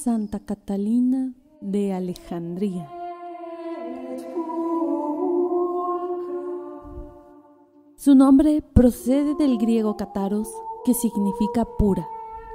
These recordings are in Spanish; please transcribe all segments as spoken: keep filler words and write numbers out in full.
Santa Catalina de Alejandría. Su nombre procede del griego kataros, que significa pura.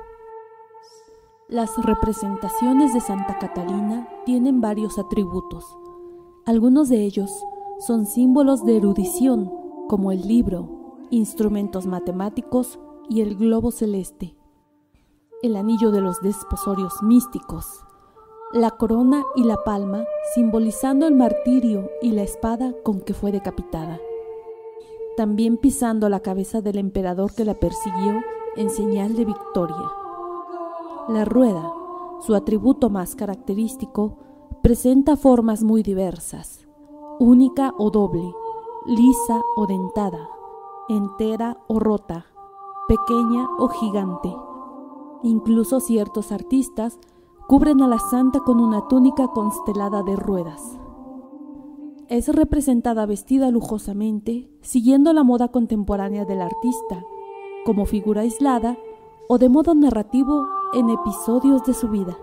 Las representaciones de Santa Catalina tienen varios atributos. Algunos de ellos son símbolos de erudición, como el libro, instrumentos matemáticos y el globo celeste, el anillo de los desposorios místicos, la corona y la palma simbolizando el martirio y la espada con que fue decapitada. También pisando la cabeza del emperador que la persiguió en señal de victoria. La rueda, su atributo más característico, presenta formas muy diversas, única o doble, lisa o dentada, entera o rota, pequeña o gigante. Incluso ciertos artistas cubren a la santa con una túnica constelada de ruedas. Es representada vestida lujosamente, siguiendo la moda contemporánea del artista, como figura aislada o de modo narrativo en episodios de su vida.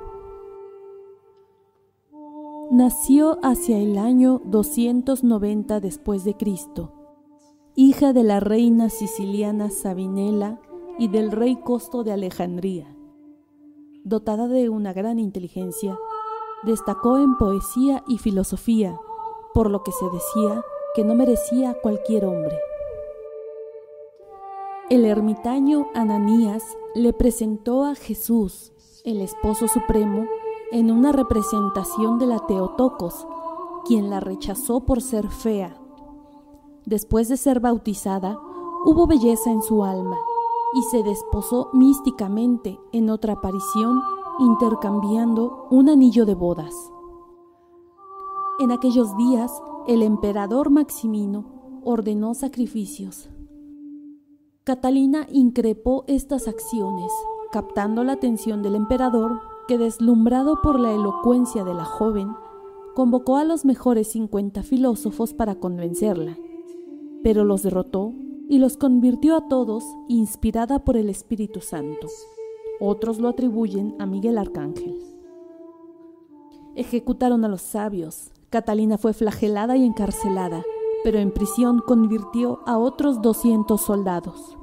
Nació hacia el año doscientos noventa después de Cristo, hija de la reina siciliana Sabinela y del rey Costo de Alejandría. Dotada de una gran inteligencia, destacó en poesía y filosofía, por lo que se decía que no merecía a cualquier hombre. El ermitaño Ananías le presentó a Jesús, el esposo supremo, en una representación de la Teotocos, quien la rechazó por ser fea. Después de ser bautizada, hubo belleza en su alma y se desposó místicamente en otra aparición, intercambiando un anillo de bodas. En aquellos días, el emperador Maximino ordenó sacrificios. Catalina increpó estas acciones, captando la atención del emperador, que, deslumbrado por la elocuencia de la joven, convocó a los mejores cincuenta filósofos para convencerla, pero los derrotó y los convirtió a todos inspirada por el Espíritu Santo. Otros lo atribuyen a Miguel Arcángel. Ejecutaron a los sabios. Catalina fue flagelada y encarcelada, pero en prisión convirtió a otros doscientos soldados.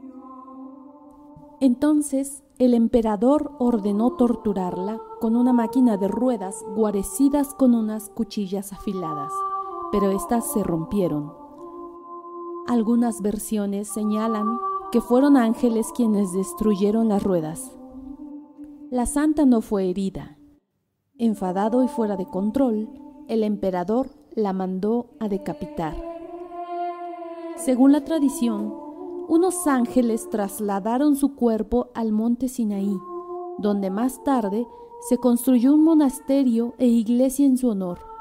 Entonces el emperador ordenó torturarla con una máquina de ruedas guarecidas con unas cuchillas afiladas, pero éstas se rompieron. Algunas versiones señalan que fueron ángeles quienes destruyeron las ruedas. La santa no fue herida. Enfadado y fuera de control, el emperador la mandó a decapitar. Según la tradición, unos ángeles trasladaron su cuerpo al monte Sinaí, donde más tarde se construyó un monasterio e iglesia en su honor.